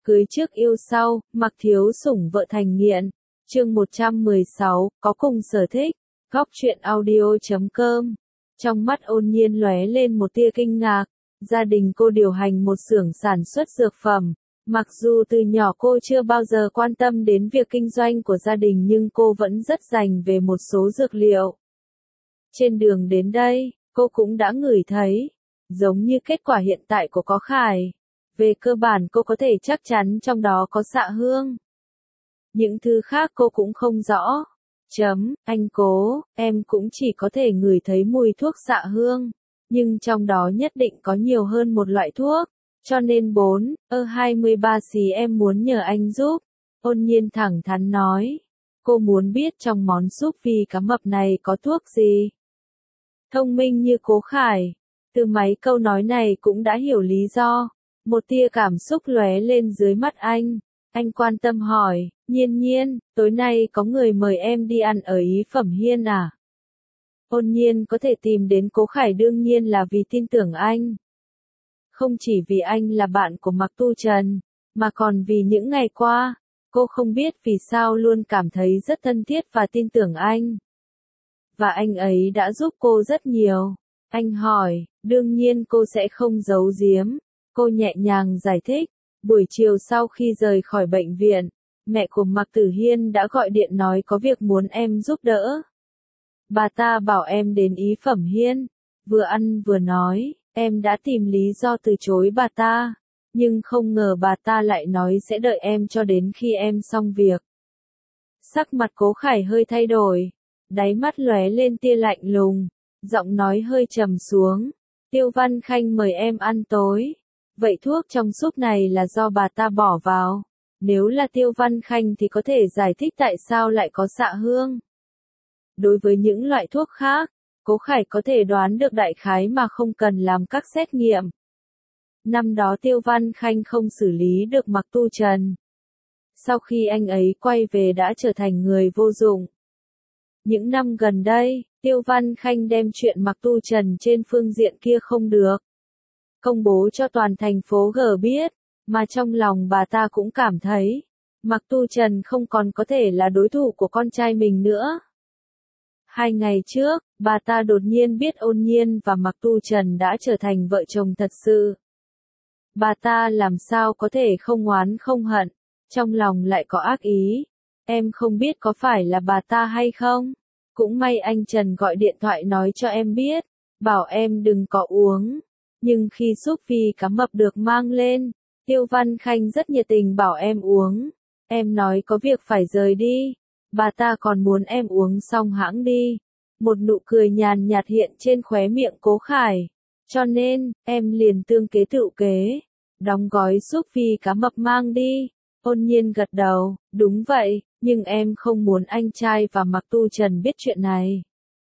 Cưới trước yêu sau, mặc thiếu sủng vợ thành nghiện. Chương 116, có cùng sở thích. Góc truyện audio.com. Trong mắt Ôn Nhiên lóe lên một tia kinh ngạc. Gia đình cô điều hành một xưởng sản xuất dược phẩm. Mặc dù từ nhỏ cô chưa bao giờ quan tâm đến việc kinh doanh của gia đình nhưng cô vẫn rất rành về một số dược liệu. Trên đường đến đây, cô cũng đã ngửi thấy, giống như kết quả hiện tại của có Khải. Về cơ bản cô có thể chắc chắn trong đó có xạ hương. Những thứ khác cô cũng không rõ. Anh Cố, em cũng chỉ có thể ngửi thấy mùi thuốc xạ hương. Nhưng trong đó nhất định có nhiều hơn một loại thuốc. Cho nên 23 xí em muốn nhờ anh giúp. Ôn Nhiên thẳng thắn nói. Cô muốn biết trong món súp vì cá mập này có thuốc gì. Thông minh như Cố Khải. Từ mấy câu nói này cũng đã hiểu lý do. Một tia cảm xúc lóe lên dưới mắt anh. Anh quan tâm hỏi, Nhiên, tối nay có người mời em đi ăn ở Ý Phẩm Hiên à? Ôn Nhiên có thể tìm đến Cố Khải đương nhiên là vì tin tưởng anh. Không chỉ vì anh là bạn của Mạc Tu Trần, mà còn vì những ngày qua, cô không biết vì sao luôn cảm thấy rất thân thiết và tin tưởng anh. Và anh ấy đã giúp cô rất nhiều. Anh hỏi, đương nhiên cô sẽ không giấu giếm. Cô nhẹ nhàng giải thích, buổi chiều sau khi rời khỏi bệnh viện, mẹ của Mạc Tử Hiên đã gọi điện nói có việc muốn em giúp đỡ. Bà ta bảo em đến Ý Phẩm Hiên, vừa ăn vừa nói, em đã tìm lý do từ chối bà ta, nhưng không ngờ bà ta lại nói sẽ đợi em cho đến khi em xong việc. Sắc mặt Cố Khải hơi thay đổi, đáy mắt lóe lên tia lạnh lùng, giọng nói hơi trầm xuống, Tiêu Văn Khanh mời em ăn tối. Vậy thuốc trong súp này là do bà ta bỏ vào. Nếu là Tiêu Văn Khanh thì có thể giải thích tại sao lại có xạ hương. Đối với những loại thuốc khác, Cố Khải có thể đoán được đại khái mà không cần làm các xét nghiệm. Năm đó Tiêu Văn Khanh không xử lý được Mạc Tu Trần. Sau khi anh ấy quay về đã trở thành người vô dụng. Những năm gần đây, Tiêu Văn Khanh đem chuyện Mạc Tu Trần trên phương diện kia không được công bố cho toàn thành phố G biết, mà trong lòng bà ta cũng cảm thấy, Mạc Tu Trần không còn có thể là đối thủ của con trai mình nữa. 2 ngày trước, bà ta đột nhiên biết Ôn Nhiên và Mạc Tu Trần đã trở thành vợ chồng thật sự. Bà ta làm sao có thể không oán không hận, trong lòng lại có ác ý. Em không biết có phải là bà ta hay không? Cũng may anh Trần gọi điện thoại nói cho em biết, bảo em đừng có uống. Nhưng khi súp phi cá mập được mang lên, Tiêu Văn Khanh rất nhiệt tình bảo em uống. Em nói có việc phải rời đi. Bà ta còn muốn em uống xong hãng đi. Một nụ cười nhàn nhạt hiện trên khóe miệng Cố Khải. Cho nên, em liền tương kế tựu kế. Đóng gói súp phi cá mập mang đi. Ôn Nhiên gật đầu, đúng vậy, nhưng em không muốn anh trai và Mạc Tu Trần biết chuyện này.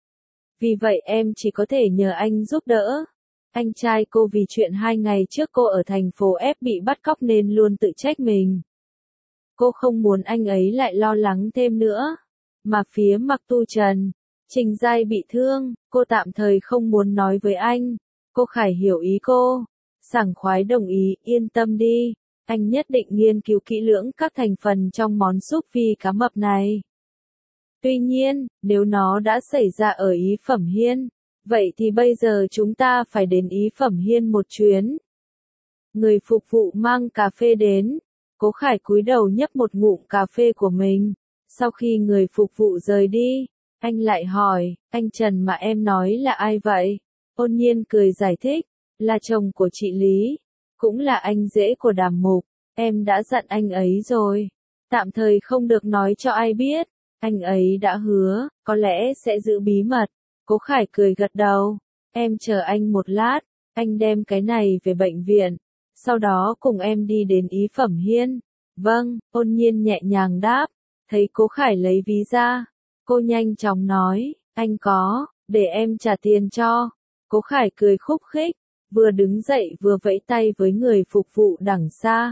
Vì vậy em chỉ có thể nhờ anh giúp đỡ. Anh trai cô vì chuyện 2 ngày trước cô ở thành phố F bị bắt cóc nên luôn tự trách mình. Cô không muốn anh ấy lại lo lắng thêm nữa. Mà phía Mạc Tu Trần, Trình Giai bị thương, cô tạm thời không muốn nói với anh. Cô Khải hiểu ý cô, sảng khoái đồng ý, yên tâm đi. Anh nhất định nghiên cứu kỹ lưỡng các thành phần trong món súp phi cá mập này. Tuy nhiên, nếu nó đã xảy ra ở Ý Phẩm Hiên, vậy thì bây giờ chúng ta phải đến Ý Phẩm Hiên một chuyến. Người phục vụ mang cà phê đến. Cố Khải cúi đầu nhấp một ngụm cà phê của mình. Sau khi người phục vụ rời đi, anh lại hỏi, anh Trần mà em nói là ai vậy? Ôn Nhiên cười giải thích, là chồng của chị Lý, cũng là anh rể của Đàm Mục. Em đã dặn anh ấy rồi, tạm thời không được nói cho ai biết. Anh ấy đã hứa, có lẽ sẽ giữ bí mật. Cố Khải cười gật đầu, em chờ anh một lát, anh đem cái này về bệnh viện, sau đó cùng em đi đến Ý Phẩm Hiên. Vâng, Ôn Nhiên nhẹ nhàng đáp, thấy Cố Khải lấy ví ra, cô nhanh chóng nói, anh có, để em trả tiền cho. Cố Khải cười khúc khích, vừa đứng dậy vừa vẫy tay với người phục vụ đằng xa.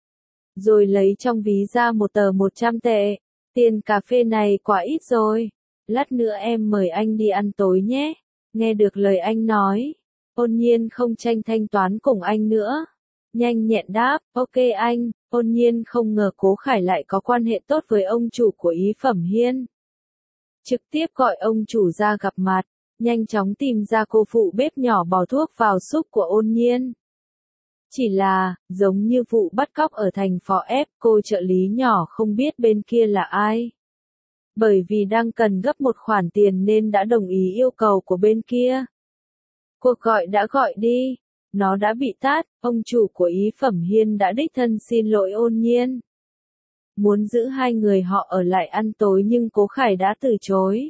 Rồi lấy trong ví ra một tờ 100 tệ, tiền cà phê này quá ít rồi. Lát nữa em mời anh đi ăn tối nhé. Nghe được lời anh nói, Ôn Nhiên không tranh thanh toán cùng anh nữa. nhanh nhẹn đáp, ok anh. Ôn nhiên không ngờ Cố Khải lại có quan hệ tốt với ông chủ của Ý Phẩm Hiên. Trực tiếp gọi ông chủ ra gặp mặt, nhanh chóng tìm ra cô phụ bếp nhỏ bỏ thuốc vào súp của Ôn nhiên. Chỉ là, giống như vụ bắt cóc ở thành Phò Ép, cô trợ lý nhỏ không biết bên kia là ai. Bởi vì đang cần gấp một khoản tiền nên đã đồng ý yêu cầu của bên kia. Cuộc gọi đã gọi đi, nó đã bị tát, ông chủ của Ý Phẩm Hiên đã đích thân xin lỗi Ôn nhiên. Muốn giữ hai người họ ở lại ăn tối nhưng Cố Khải đã từ chối.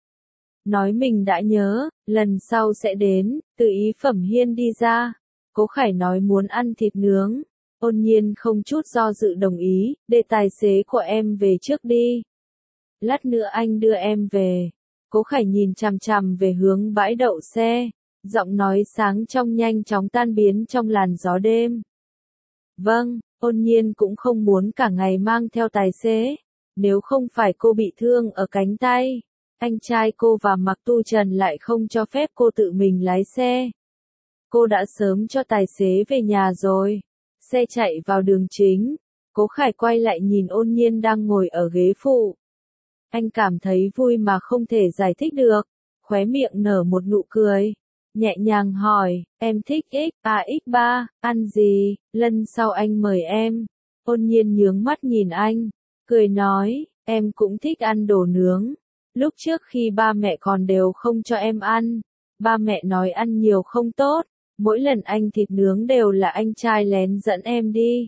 Nói mình đã nhớ, lần sau sẽ đến, từ Ý Phẩm Hiên đi ra. Cố Khải nói muốn ăn thịt nướng. Ôn nhiên không chút do dự đồng ý, để tài xế của em về trước đi. Lát nữa anh đưa em về. Cố Khải nhìn chằm chằm về hướng bãi đậu xe. Giọng nói sáng trong nhanh chóng tan biến trong làn gió đêm. Vâng, Ôn nhiên cũng không muốn cả ngày mang theo tài xế. Nếu không phải cô bị thương ở cánh tay, anh trai cô và Mạc Tu Trần lại không cho phép cô tự mình lái xe. Cô đã sớm cho tài xế về nhà rồi. Xe chạy vào đường chính. Cố Khải quay lại nhìn Ôn nhiên đang ngồi ở ghế phụ. Anh cảm thấy vui mà không thể giải thích được. Khóe miệng nở một nụ cười. Nhẹ nhàng hỏi, em thích X3, ăn gì, lần sau anh mời em. Ôn nhiên nhướng mắt nhìn anh. Cười nói, em cũng thích ăn đồ nướng. Lúc trước khi ba mẹ còn đều không cho em ăn. Ba mẹ nói ăn nhiều không tốt. Mỗi lần anh thịt nướng đều là anh trai lén dẫn em đi.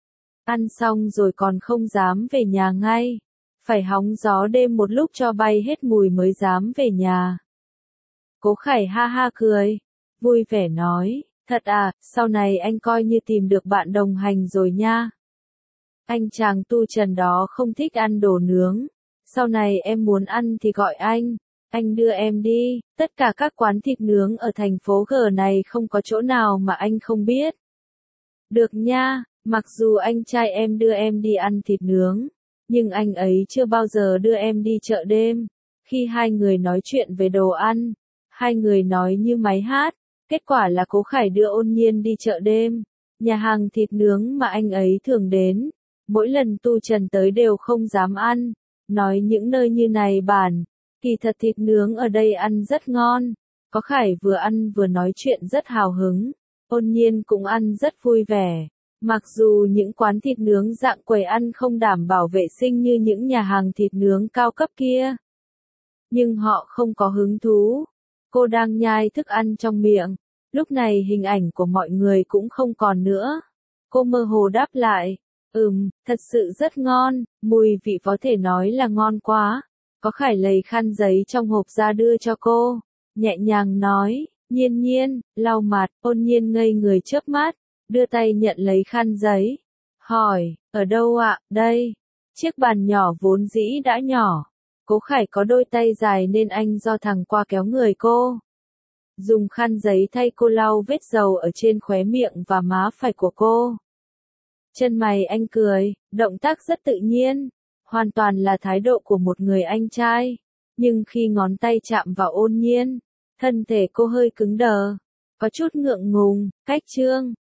Ăn xong rồi còn không dám về nhà ngay. Phải hóng gió đêm một lúc cho bay hết mùi mới dám về nhà. Cố Khải ha ha cười. Vui vẻ nói, thật à, sau này anh coi như tìm được bạn đồng hành rồi nha. Anh chàng Tu Trần đó không thích ăn đồ nướng. Sau này em muốn ăn thì gọi anh đưa em đi, tất cả các quán thịt nướng ở thành phố G này không có chỗ nào mà anh không biết. Được nha, mặc dù anh trai em đưa em đi ăn thịt nướng, nhưng anh ấy chưa bao giờ đưa em đi chợ đêm. Khi hai người nói chuyện về đồ ăn, hai người nói như máy hát, kết quả là Cố Khải đưa Ôn nhiên đi chợ đêm, nhà hàng thịt nướng mà anh ấy thường đến. Mỗi lần Tu Trần tới đều không dám ăn, nói những nơi như này bản. Kỳ thật thịt nướng ở đây ăn rất ngon. Có Khải vừa ăn vừa nói chuyện rất hào hứng. Ôn nhiên cũng ăn rất vui vẻ. Mặc dù những quán thịt nướng dạng quầy ăn không đảm bảo vệ sinh như những nhà hàng thịt nướng cao cấp kia. Nhưng họ không có hứng thú. Cô đang nhai thức ăn trong miệng. Lúc này hình ảnh của mọi người cũng không còn nữa. Cô mơ hồ đáp lại. Thật sự rất ngon, mùi vị có thể nói là ngon quá. Có Khải lấy khăn giấy trong hộp ra đưa cho cô, nhẹ nhàng nói, nhiên nhiên, lau mặt. Ôn nhiên ngây người chớp mắt, đưa tay nhận lấy khăn giấy, hỏi, ở đâu ạ, đây. Chiếc bàn nhỏ vốn dĩ đã nhỏ, Cố Khải có đôi tay dài nên anh do thẳng qua kéo người cô. Dùng khăn giấy thay cô lau vết dầu ở trên khóe miệng và má phải của cô. Chân mày anh cười, động tác rất tự nhiên. Hoàn toàn là thái độ của một người anh trai. Nhưng khi ngón tay chạm vào Ôn nhiên, thân thể cô hơi cứng đờ. Có chút ngượng ngùng, cách chương.